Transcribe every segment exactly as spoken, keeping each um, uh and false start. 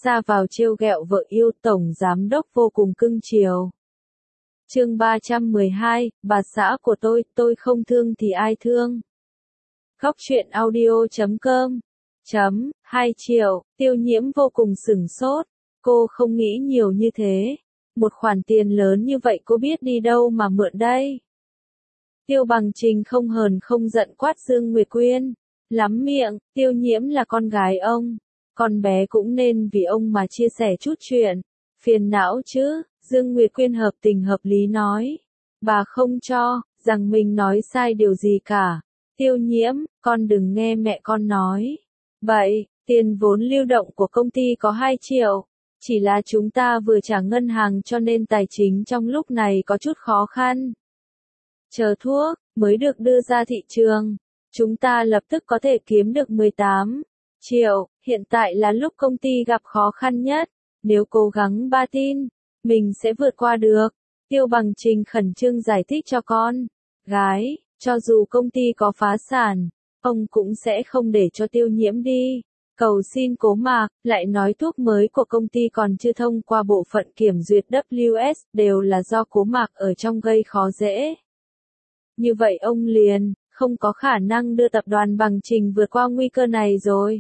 ra vào trêu ghẹo vợ yêu, tổng giám đốc vô cùng cưng chiều. Chương ba trăm mười hai, bà xã của tôi, tôi không thương thì ai thương. Góc truyện audio chấm com chấm hai triệu, Tiêu Nhiễm vô cùng sửng sốt, cô không nghĩ nhiều như thế. Một khoản tiền lớn như vậy cô biết đi đâu mà mượn đây? Tiêu Bằng Trình không hờn không giận quát Dương Nguyệt Quyên, lắm miệng, Tiêu Nhiễm là con gái ông, con bé cũng nên vì ông mà chia sẻ chút chuyện, phiền não chứ. Dương Nguyệt Quyên hợp tình hợp lý nói, bà không cho rằng mình nói sai điều gì cả. Tiêu Nhiễm, con đừng nghe mẹ con nói vậy, tiền vốn lưu động của công ty có hai triệu, chỉ là chúng ta vừa trả ngân hàng cho nên tài chính trong lúc này có chút khó khăn. Chờ thuốc mới được đưa ra thị trường, chúng ta lập tức có thể kiếm được mười tám triệu, hiện tại là lúc công ty gặp khó khăn nhất, nếu cố gắng ba tin, mình sẽ vượt qua được. Tiêu Bằng Trình khẩn trương giải thích cho con gái, cho dù công ty có phá sản, ông cũng sẽ không để cho Tiêu Nhiễm đi cầu xin Cố Mạc, lại nói thuốc mới của công ty còn chưa thông qua bộ phận kiểm duyệt W S, đều là do Cố Mạc ở trong gây khó dễ. Như vậy ông liền không có khả năng đưa tập đoàn Bằng Trình vượt qua nguy cơ này rồi.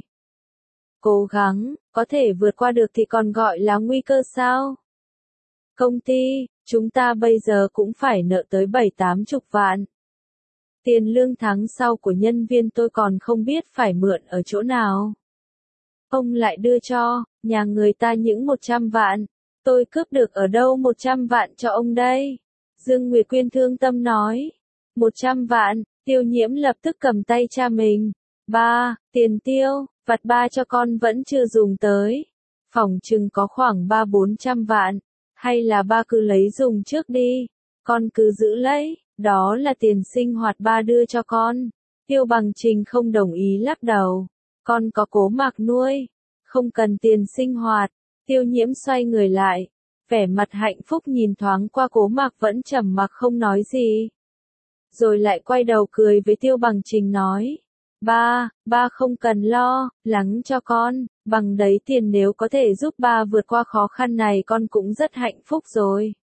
Cố gắng, có thể vượt qua được thì còn gọi là nguy cơ sao? Công ty, chúng ta bây giờ cũng phải nợ tới bảy tám chục vạn. Tiền lương tháng sau của nhân viên tôi còn không biết phải mượn ở chỗ nào. Ông lại đưa cho nhà người ta những một trăm vạn, tôi cướp được ở đâu một trăm vạn cho ông đây? Dương Nguyệt Quyên thương tâm nói. Một trăm vạn, Tiêu Nhiễm lập tức cầm tay cha mình. Ba, tiền tiêu, vặt ba cho con vẫn chưa dùng tới. Phòng chừng có khoảng ba bốn trăm vạn, hay là ba cứ lấy dùng trước đi, con cứ giữ lấy, đó là tiền sinh hoạt ba đưa cho con. Tiêu Bằng Trình không đồng ý lắc đầu. Con có Cố Mạc nuôi, không cần tiền sinh hoạt. Tiêu Nhiễm xoay người lại, vẻ mặt hạnh phúc nhìn thoáng qua Cố Mạc vẫn trầm mặc không nói gì. Rồi lại quay đầu cười với Tiêu Bằng Trình nói, ba, ba không cần lo lắng cho con, bằng đấy tiền nếu có thể giúp ba vượt qua khó khăn này con cũng rất hạnh phúc rồi.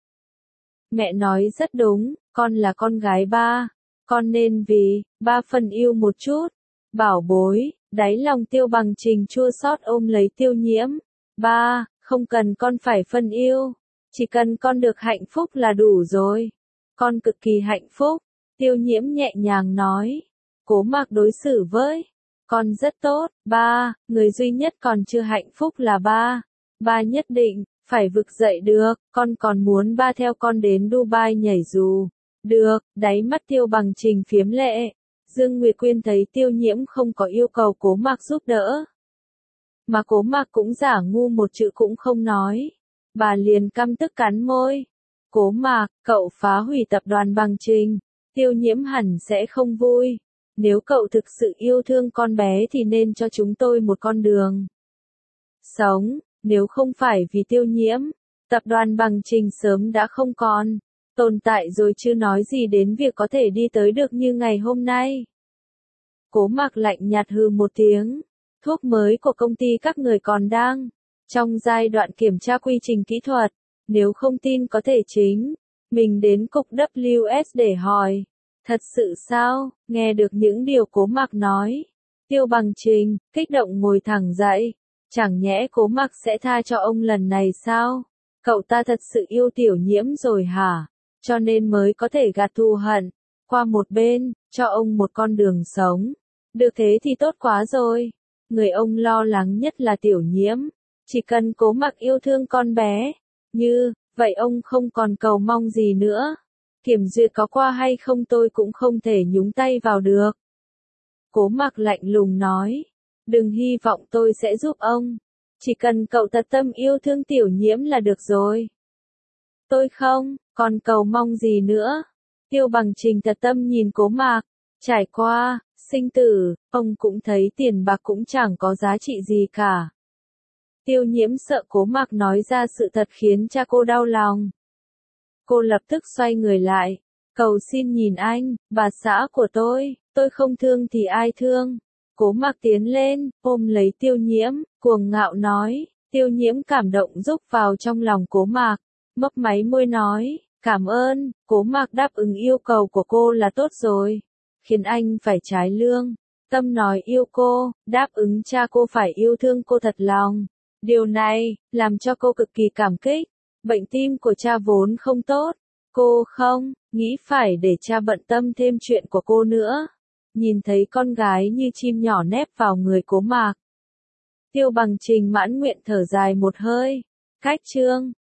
Mẹ nói rất đúng, con là con gái ba, con nên vì ba phần yêu một chút. Bảo bối, đáy lòng Tiêu Bằng Trình chua xót ôm lấy Tiêu Nhiễm. Ba, không cần con phải phân yêu, chỉ cần con được hạnh phúc là đủ rồi. Con cực kỳ hạnh phúc. Tiêu Nhiễm nhẹ nhàng nói, Cố Mạc đối xử với con rất tốt, ba, người duy nhất còn chưa hạnh phúc là ba. Ba nhất định phải vực dậy được, con còn muốn ba theo con đến Dubai nhảy dù. Được, đáy mắt Tiêu Bằng Trình phiếm lệ. Dương Nguyệt Quyên thấy Tiêu Nhiễm không có yêu cầu Cố Mạc giúp đỡ, mà Cố Mạc cũng giả ngu một chữ cũng không nói, bà liền căm tức cắn môi. Cố Mạc, cậu phá hủy tập đoàn Bằng Trình, Tiêu Nhiễm hẳn sẽ không vui. Nếu cậu thực sự yêu thương con bé thì nên cho chúng tôi một con đường sống, nếu không phải vì Tiêu Nhiễm, tập đoàn Bằng Trình sớm đã không còn tồn tại rồi, chưa nói gì đến việc có thể đi tới được như ngày hôm nay. Cố Mạc lạnh nhạt hừ một tiếng, thuốc mới của công ty các người còn đang trong giai đoạn kiểm tra quy trình kỹ thuật, nếu không tin có thể chính mình đến cục W S để hỏi. Thật sự sao? Nghe được những điều Cố Mạc nói, Tiêu Bằng Trình kích động ngồi thẳng dậy. Chẳng nhẽ Cố Mạc sẽ tha cho ông lần này sao? Cậu ta thật sự yêu Tiểu Nhiễm rồi hả? Cho nên mới có thể gạt thù hận qua một bên, cho ông một con đường sống. Được thế thì tốt quá rồi. Người ông lo lắng nhất là Tiểu Nhiễm. Chỉ cần Cố Mạc yêu thương con bé, như vậy ông không còn cầu mong gì nữa. Kiểm duyệt có qua hay không tôi cũng không thể nhúng tay vào được. Cố Mạc lạnh lùng nói, đừng hy vọng tôi sẽ giúp ông. Chỉ cần cậu thật tâm yêu thương Tiểu Nhiễm là được rồi. Tôi không còn cầu mong gì nữa. Tiêu Bằng Trình thật tâm nhìn Cố Mạc. Trải qua sinh tử, ông cũng thấy tiền bạc cũng chẳng có giá trị gì cả. Tiêu Nhiễm sợ Cố Mạc nói ra sự thật khiến cha cô đau lòng. Cô lập tức xoay người lại, cầu xin nhìn anh, bà xã của tôi, tôi không thương thì ai thương. Cố Mạc tiến lên, ôm lấy Tiêu Nhiễm, cuồng ngạo nói, Tiêu Nhiễm cảm động rúc vào trong lòng Cố Mạc, mấp máy môi nói, cảm ơn. Cố Mạc đáp ứng yêu cầu của cô là tốt rồi, khiến anh phải trái lương. Tâm nói yêu cô, đáp ứng cha cô phải yêu thương cô thật lòng. Điều này, làm cho cô cực kỳ cảm kích. Bệnh tim của cha vốn không tốt, cô không nghĩ phải để cha bận tâm thêm chuyện của cô nữa. Nhìn thấy con gái như chim nhỏ nép vào người Cố Mạc, Tiêu Bằng Trình mãn nguyện thở dài một hơi. Cách chương